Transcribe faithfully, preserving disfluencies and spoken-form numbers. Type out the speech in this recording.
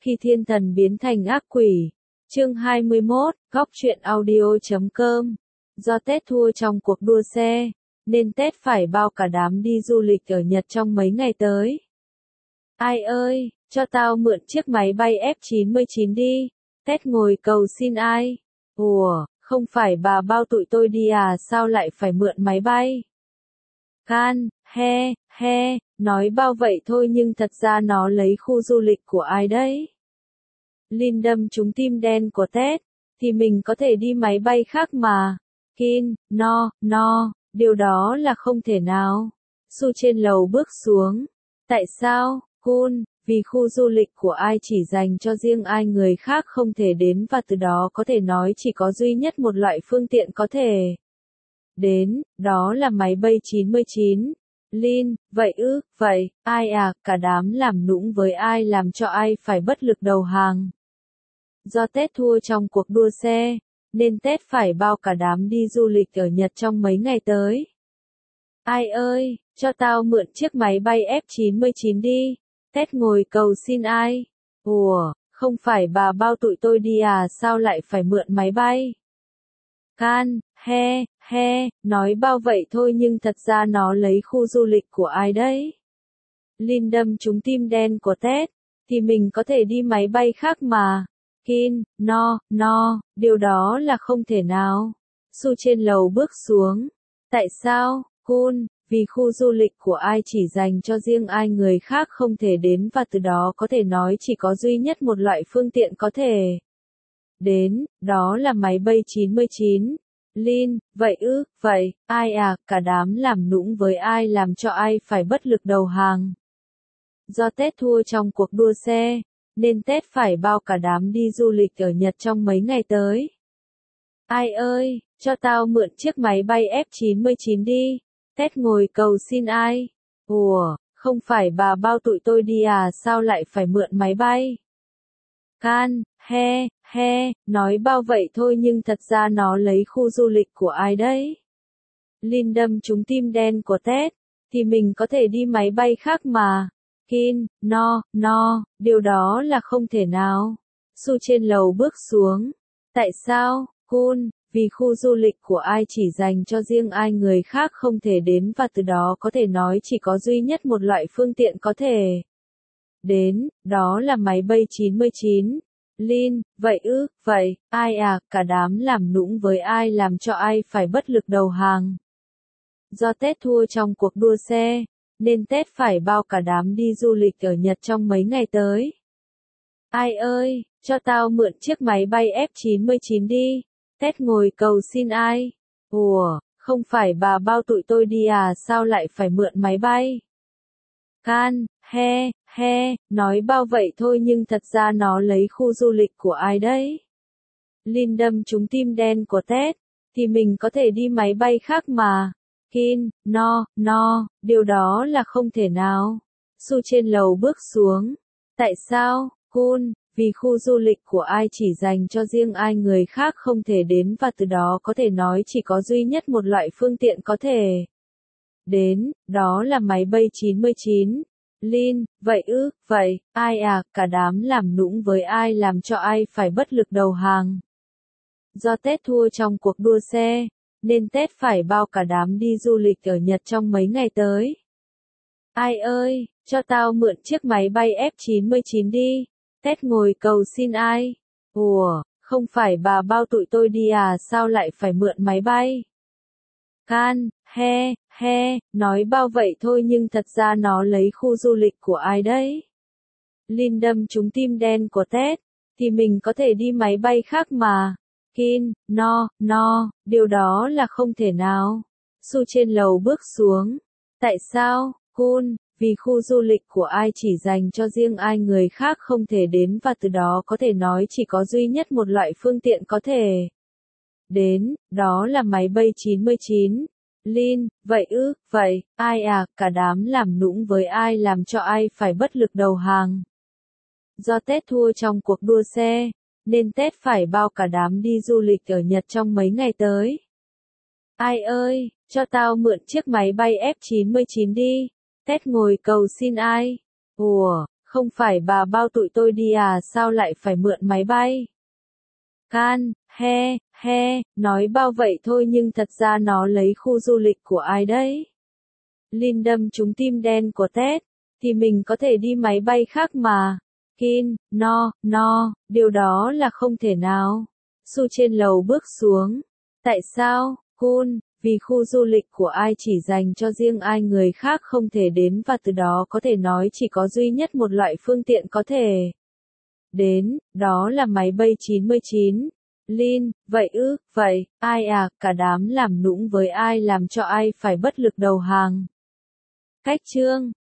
Khi thiên thần biến thành ác quỷ. Chương hai mươi mốt, góc truyện audio chấm com. Do Tết thua trong cuộc đua xe, nên Tết phải bao cả đám đi du lịch ở Nhật trong mấy ngày tới. Ai ơi, cho tao mượn chiếc máy bay F chín mươi chín đi. Tết ngồi cầu xin ai? Ủa, không phải bà bao tụi tôi đi à, sao lại phải mượn máy bay? Can, he, he, nói bao vậy thôi nhưng thật ra nó lấy khu du lịch của ai đấy? Lin đâm trúng tim đen của Tết, thì mình có thể đi máy bay khác mà. Kin, no, no, điều đó là không thể nào. Su trên lầu bước xuống. Tại sao, Kun? Vì khu du lịch của ai chỉ dành cho riêng ai, người khác không thể đến, và từ đó có thể nói chỉ có duy nhất một loại phương tiện có thể đến, đó là máy bay chín mươi chín. Lin, vậy ư, vậy, ai à, cả đám làm nũng với ai làm cho ai phải bất lực đầu hàng. Do Tết thua trong cuộc đua xe, nên Tết phải bao cả đám đi du lịch ở Nhật trong mấy ngày tới. Ai ơi, cho tao mượn chiếc máy bay F chín mươi chín đi. Tết ngồi cầu xin ai? Ủa, không phải bà bao tụi tôi đi à, sao lại phải mượn máy bay? Can, he, he, nói bao vậy thôi nhưng thật ra nó lấy khu du lịch của ai đấy? Lin đâm trúng tim đen của Tết, thì mình có thể đi máy bay khác mà. Kin, no, no, điều đó là không thể nào. Su trên lầu bước xuống. Tại sao, Kun? Vì khu du lịch của ai chỉ dành cho riêng ai, người khác không thể đến, và từ đó có thể nói chỉ có duy nhất một loại phương tiện có thể đến, đó là máy bay chín mươi chín. Lin, vậy ư, vậy, ai à, cả đám làm nũng với ai làm cho ai phải bất lực đầu hàng. Do Tết thua trong cuộc đua xe, nên Tết phải bao cả đám đi du lịch ở Nhật trong mấy ngày tới. Ai ơi, cho tao mượn chiếc máy bay F chín mươi chín đi. Tết ngồi cầu xin ai? Ủa, không phải bà bao tụi tôi đi à, sao lại phải mượn máy bay? Can, he, he, nói bao vậy thôi nhưng thật ra nó lấy khu du lịch của ai đấy? Lin đâm trúng tim đen của Tết, thì mình có thể đi máy bay khác mà. Kin, no, no, điều đó là không thể nào. Su trên lầu bước xuống. Tại sao, Kun? Vì khu du lịch của ai chỉ dành cho riêng ai, người khác không thể đến, và từ đó có thể nói chỉ có duy nhất một loại phương tiện có thể đến, đó là máy bay chín mươi chín. Lin, vậy ư, vậy, ai à, cả đám làm nũng với ai làm cho ai phải bất lực đầu hàng. Do Tết thua trong cuộc đua xe, nên Tết phải bao cả đám đi du lịch ở Nhật trong mấy ngày tới. Ai ơi, cho tao mượn chiếc máy bay F chín mươi chín đi. Tết ngồi cầu xin ai? Ủa, không phải bà bao tụi tôi đi à, sao lại phải mượn máy bay? Can, he, he, nói bao vậy thôi nhưng thật ra nó lấy khu du lịch của ai đấy? Lin đâm trúng tim đen của Tết, thì mình có thể đi máy bay khác mà. Kin, no, no, điều đó là không thể nào. Su trên lầu bước xuống. Tại sao, Kun? Vì khu du lịch của ai chỉ dành cho riêng ai, người khác không thể đến, và từ đó có thể nói chỉ có duy nhất một loại phương tiện có thể đến, đó là máy bay chín mươi chín. Lin, vậy ư, vậy, ai à, cả đám làm nũng với ai làm cho ai phải bất lực đầu hàng. Do Tết thua trong cuộc đua xe, nên Tết phải bao cả đám đi du lịch ở Nhật trong mấy ngày tới. Ai ơi, cho tao mượn chiếc máy bay F chín mươi chín đi. Tết ngồi cầu xin ai? Ủa, không phải bà bao tụi tôi đi à, sao lại phải mượn máy bay? Can, he, he, nói bao vậy thôi nhưng thật ra nó lấy khu du lịch của ai đấy? Lin đâm trúng tim đen của Tết, thì mình có thể đi máy bay khác mà. Kin, no, no, điều đó là không thể nào. Su trên lầu bước xuống. Tại sao, Kun? Vì khu du lịch của ai chỉ dành cho riêng ai, người khác không thể đến, và từ đó có thể nói chỉ có duy nhất một loại phương tiện có thể đến, đó là máy bay chín mươi chín. Lin, vậy ư, vậy, ai à, cả đám làm nũng với ai làm cho ai phải bất lực đầu hàng. Do Tết thua trong cuộc đua xe, nên Tết phải bao cả đám đi du lịch ở Nhật trong mấy ngày tới. Ai ơi, cho tao mượn chiếc máy bay F chín mươi chín đi. Tết ngồi cầu xin ai? Ủa, Không phải bà bao tụi tôi đi à, sao lại phải mượn máy bay? Can, he, he, nói bao vậy thôi nhưng thật ra nó lấy khu du lịch của ai đấy? Lin đâm trúng tim đen của Ted, thì mình có thể đi máy bay khác mà. Kin, no, no, điều đó là không thể nào. Su trên lầu bước xuống. Tại sao, Kun? Vì khu du lịch của ai chỉ dành cho riêng ai người khác không thể đến và từ đó có thể nói chỉ có duy nhất một loại phương tiện có thể đến, đó là máy bay chín mươi chín. Lin, vậy ư, vậy, ai à, cả đám làm nũng với ai làm cho ai phải bất lực đầu hàng. Cách chương